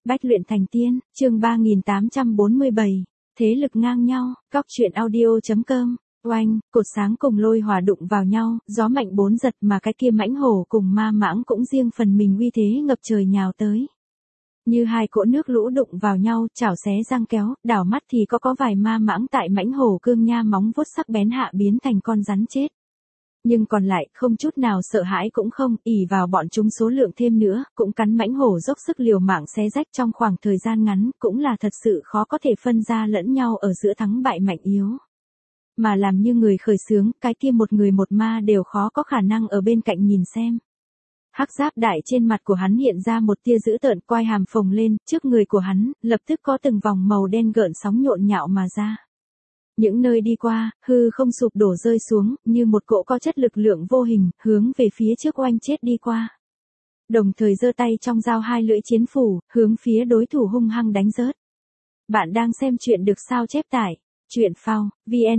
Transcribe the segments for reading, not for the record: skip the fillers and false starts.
Bách luyện thành tiên, chương 3847, thế lực ngang nhau, Cóc truyện audio.com. Oanh, cột sáng cùng lôi hỏa đụng vào nhau, gió mạnh bốn giật mà cái kia mãnh hổ cùng ma mãng cũng riêng phần mình uy thế ngập trời nhào tới. Như hai cỗ nước lũ đụng vào nhau, chảo xé răng kéo, đảo mắt thì có vài ma mãng tại mãnh hổ cương nha móng vuốt sắc bén hạ biến thành con rắn chết. Nhưng còn lại, không chút nào sợ hãi cũng không, ỷ vào bọn chúng số lượng thêm nữa, cũng cắn mãnh hổ dốc sức liều mạng xé rách trong khoảng thời gian ngắn, cũng là thật sự khó có thể phân ra lẫn nhau ở giữa thắng bại mạnh yếu. Mà làm như người khởi xướng, cái kia một người một ma đều khó có khả năng ở bên cạnh nhìn xem. Hắc giáp đại trên mặt của hắn hiện ra một tia dữ tợn, quai hàm phồng lên, trước người của hắn, lập tức có từng vòng màu đen gợn sóng nhộn nhạo mà ra. Những nơi đi qua, hư không sụp đổ rơi xuống, như một cỗ có chất lực lượng vô hình, hướng về phía trước oanh chết đi qua. Đồng thời giơ tay trong dao hai lưỡi chiến phủ, hướng phía đối thủ hung hăng đánh rớt. Bạn đang xem chuyện được sao chép tải. Chuyện phao,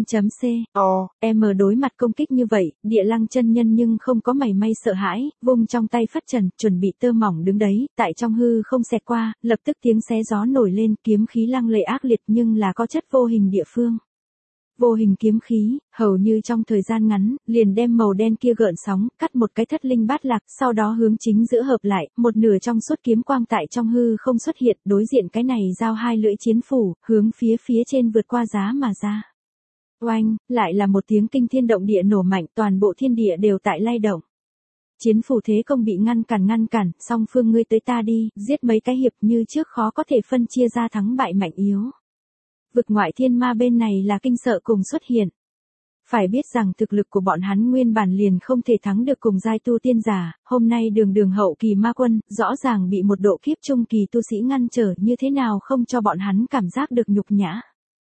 vn.c.o.m đối mặt công kích như vậy, Địa Lăng chân nhân nhưng không có mảy may sợ hãi, vung trong tay phất trần, chuẩn bị tơ mỏng đứng đấy, tại trong hư không xẹt qua, lập tức tiếng xé gió nổi lên, kiếm khí lăng lệ ác liệt nhưng là có chất vô hình địa phương. Vô hình kiếm khí, hầu như trong thời gian ngắn, liền đem màu đen kia gợn sóng, cắt một cái thất linh bát lạc, sau đó hướng chính giữa hợp lại, một nửa trong suốt kiếm quang tại trong hư không xuất hiện, đối diện cái này giao hai lưỡi chiến phủ, hướng phía trên vượt qua giá mà ra. Oanh, lại là một tiếng kinh thiên động địa nổ mạnh, toàn bộ thiên địa đều tại lay động. Chiến phủ thế công bị ngăn cản, song phương ngươi tới ta đi, giết mấy cái hiệp như trước khó có thể phân chia ra thắng bại mạnh yếu. Vực ngoại thiên ma bên này là kinh sợ cùng xuất hiện. Phải biết rằng thực lực của bọn hắn nguyên bản liền không thể thắng được cùng giai tu tiên giả, hôm nay đường hậu kỳ ma quân, rõ ràng bị một độ kiếp trung kỳ tu sĩ ngăn trở, như thế nào không cho bọn hắn cảm giác được nhục nhã.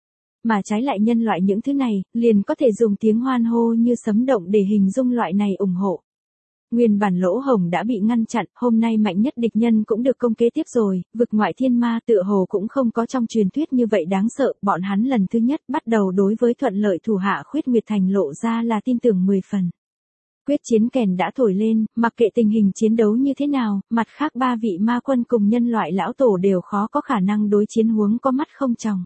Mà trái lại nhân loại những thứ này, liền có thể dùng tiếng hoan hô như sấm động để hình dung loại này ủng hộ. Nguyên bản lỗ hổng đã bị ngăn chặn, hôm nay mạnh nhất địch nhân cũng được công kế tiếp rồi, vực ngoại thiên ma tựa hồ cũng không có trong truyền thuyết như vậy đáng sợ, bọn hắn lần thứ nhất bắt đầu đối với thuận lợi thủ hạ Khuyết Nguyệt Thành lộ ra là tin tưởng 10 phần. Quyết chiến kèn đã thổi lên, mặc kệ tình hình chiến đấu như thế nào, mặt khác ba vị ma quân cùng nhân loại lão tổ đều khó có khả năng đối chiến huống có mắt không tròng.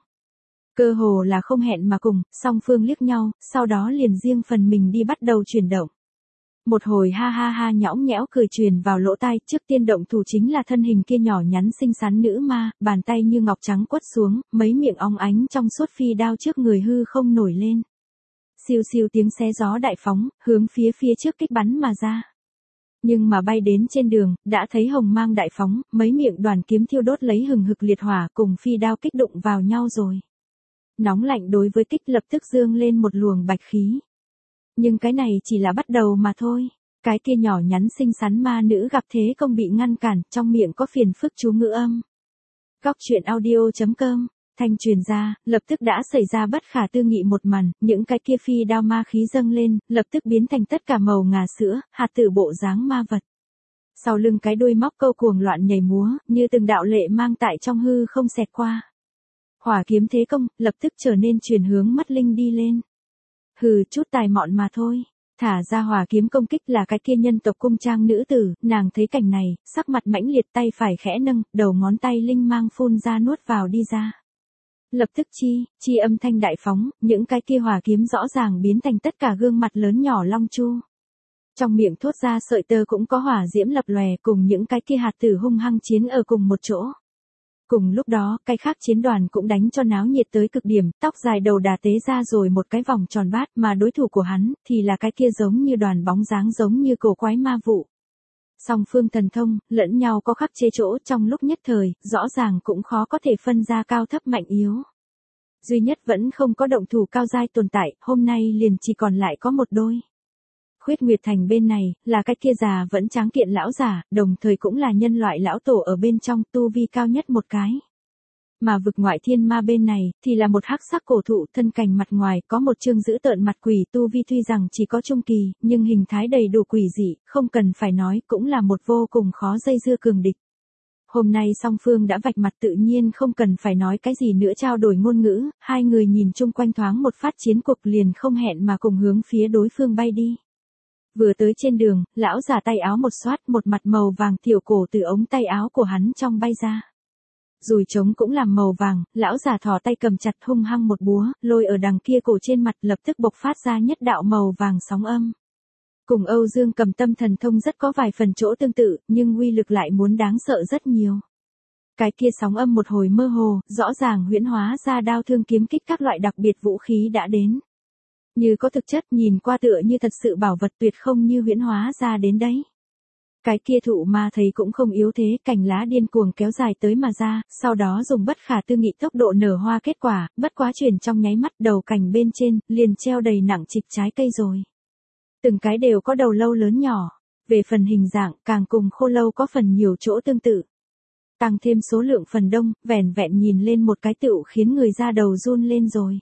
Cơ hồ là không hẹn mà cùng, song phương liếc nhau, sau đó liền riêng phần mình đi bắt đầu chuyển động. Một hồi ha ha ha nhõng nhẽo cười truyền vào lỗ tai, trước tiên động thủ chính là thân hình kia nhỏ nhắn xinh xắn nữ ma, bàn tay như ngọc trắng quất xuống, mấy miệng óng ánh trong suốt phi đao trước người hư không nổi lên. Siêu siêu tiếng xé gió đại phóng, hướng phía trước kích bắn mà ra. Nhưng mà bay đến trên đường, đã thấy hồng mang đại phóng, mấy miệng đoàn kiếm thiêu đốt lấy hừng hực liệt hỏa cùng phi đao kích đụng vào nhau rồi. Nóng lạnh đối với kích lập tức dương lên một luồng bạch khí. Nhưng cái này chỉ là bắt đầu mà thôi. Cái kia nhỏ nhắn xinh xắn ma nữ gặp thế công bị ngăn cản, trong miệng có phiền phức chú ngữ âm. Cóc truyện audio.com, thanh truyền ra, lập tức đã xảy ra bất khả tư nghị một màn, những cái kia phi đao ma khí dâng lên, lập tức biến thành tất cả màu ngà sữa, hạt tử bộ dáng ma vật. Sau lưng cái đuôi móc câu cuồng loạn nhảy múa, như từng đạo lệ mang tại trong hư không xẹt qua. Hỏa kiếm thế công, lập tức trở nên chuyển hướng mắt linh đi lên. Hừ, chút tài mọn mà thôi. Thả ra hỏa kiếm công kích là cái kia nhân tộc cung trang nữ tử, nàng thấy cảnh này, sắc mặt mãnh liệt, tay phải khẽ nâng, đầu ngón tay linh mang phun ra nuốt vào đi ra. Lập tức chi âm thanh đại phóng, những cái kia hỏa kiếm rõ ràng biến thành tất cả gương mặt lớn nhỏ long chu. Trong miệng thốt ra sợi tơ cũng có hỏa diễm lập lòe, cùng những cái kia hạt tử hung hăng chiến ở cùng một chỗ. Cùng lúc đó, cái khác chiến đoàn cũng đánh cho náo nhiệt tới cực điểm, tóc dài đầu đà tế ra rồi một cái vòng tròn bát, mà đối thủ của hắn, thì là cái kia giống như đoàn bóng dáng giống như cổ quái ma vụ. Song phương thần thông, lẫn nhau có khắc chế chỗ, trong lúc nhất thời, rõ ràng cũng khó có thể phân ra cao thấp mạnh yếu. Duy nhất vẫn không có động thủ cao giai tồn tại, hôm nay liền chỉ còn lại có một đôi. Khuyết Nguyệt Thành bên này, là cái kia già vẫn tráng kiện lão giả, đồng thời cũng là nhân loại lão tổ ở bên trong, tu vi cao nhất một cái. Mà vực ngoại thiên ma bên này, thì là một hắc sắc cổ thụ, thân cành mặt ngoài, có một chương dữ tợn mặt quỷ, tu vi tuy rằng chỉ có trung kỳ, nhưng hình thái đầy đủ quỷ dị, không cần phải nói, cũng là một vô cùng khó dây dưa cường địch. Hôm nay song phương đã vạch mặt, tự nhiên không cần phải nói cái gì nữa trao đổi ngôn ngữ, hai người nhìn chung quanh thoáng một phát chiến cuộc liền không hẹn mà cùng hướng phía đối phương bay đi. Vừa tới trên đường, lão già tay áo một xoát, một mặt màu vàng tiểu cổ từ ống tay áo của hắn trong bay ra. Dùi trống cũng làm màu vàng, lão già thò tay cầm chặt hung hăng một búa, lôi ở đằng kia cổ trên mặt lập tức bộc phát ra nhất đạo màu vàng sóng âm. Cùng Âu Dương Cầm Tâm thần thông rất có vài phần chỗ tương tự, nhưng uy lực lại muốn đáng sợ rất nhiều. Cái kia sóng âm một hồi mơ hồ, rõ ràng huyễn hóa ra đao thương kiếm kích các loại đặc biệt vũ khí đã đến. Như có thực chất nhìn qua tựa như thật sự bảo vật tuyệt không như huyễn hóa ra đến đấy. Cái kia thụ ma thấy cũng không yếu thế, cành lá điên cuồng kéo dài tới mà ra, sau đó dùng bất khả tư nghị tốc độ nở hoa kết quả, bất quá chuyển trong nháy mắt đầu cành bên trên, liền treo đầy nặng trịch trái cây rồi. Từng cái đều có đầu lâu lớn nhỏ, về phần hình dạng càng cùng khô lâu có phần nhiều chỗ tương tự. Tăng thêm số lượng phần đông, vẻn vẹn nhìn lên một cái tựu khiến người da đầu run lên rồi.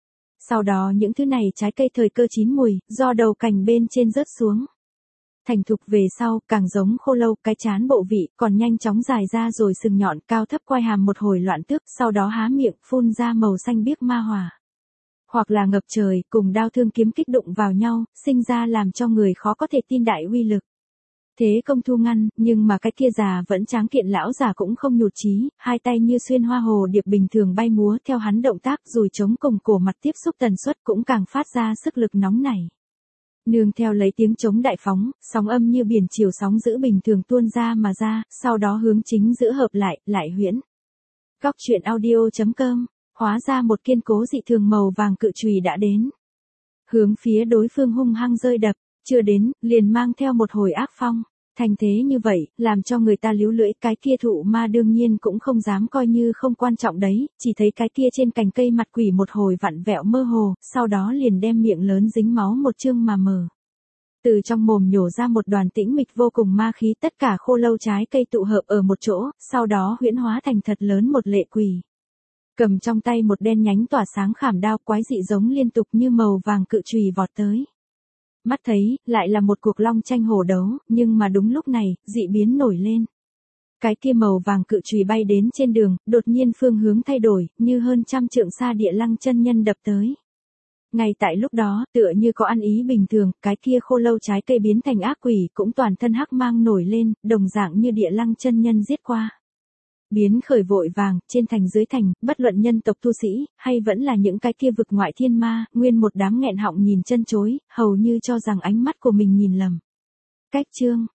Sau đó những thứ này trái cây thời cơ chín mùi, do đầu cành bên trên rớt xuống. Thành thục về sau, càng giống khô lâu, cái chán bộ vị, còn nhanh chóng dài ra rồi sừng nhọn cao thấp quai hàm một hồi loạn tước, sau đó há miệng, phun ra màu xanh biếc ma hỏa. Hoặc là ngập trời, cùng đao thương kiếm kích đụng vào nhau, sinh ra làm cho người khó có thể tin đại uy lực. Thế công thu ngăn, nhưng mà cái kia già vẫn tráng kiện lão già cũng không nhụt chí, hai tay như xuyên hoa hồ điệp bình thường bay múa theo hắn động tác rồi chống cùng cổ mặt tiếp xúc tần suất cũng càng phát ra sức lực nóng nảy. Nương theo lấy tiếng trống đại phóng, sóng âm như biển chiều sóng dữ bình thường tuôn ra mà ra, sau đó hướng chính giữa hợp lại huyễn. Góc truyện audio.com, hóa ra một kiên cố dị thường màu vàng cự chùy đã đến. Hướng phía đối phương hung hăng rơi đập, chưa đến, liền mang theo một hồi ác phong. Thành thế như vậy, làm cho người ta líu lưỡi, cái kia thụ ma đương nhiên cũng không dám coi như không quan trọng đấy, chỉ thấy cái kia trên cành cây mặt quỷ một hồi vặn vẹo mơ hồ, sau đó liền đem miệng lớn dính máu một chương mà mở. Từ trong mồm nhổ ra một đoàn tĩnh mịch vô cùng ma khí, tất cả khô lâu trái cây tụ hợp ở một chỗ, sau đó huyễn hóa thành thật lớn một lệ quỷ. Cầm trong tay một đen nhánh tỏa sáng khảm đao quái dị giống liên tục như màu vàng cự chùy vọt tới. Mắt thấy, lại là một cuộc long tranh hổ đấu, nhưng mà đúng lúc này, dị biến nổi lên. Cái kia màu vàng cự chùy bay đến trên đường, đột nhiên phương hướng thay đổi, như hơn trăm trượng xa địa lăng chân nhân đập tới. Ngay tại lúc đó, tựa như có ăn ý bình thường, cái kia khô lâu trái cây biến thành ác quỷ, cũng toàn thân hắc mang nổi lên, đồng dạng như địa lăng chân nhân giết qua. Biến khởi vội vàng, trên thành dưới thành, bất luận nhân tộc tu sĩ, hay vẫn là những cái kia vực ngoại thiên ma, nguyên một đám nghẹn họng nhìn chân chối, hầu như cho rằng ánh mắt của mình nhìn lầm. Cách chương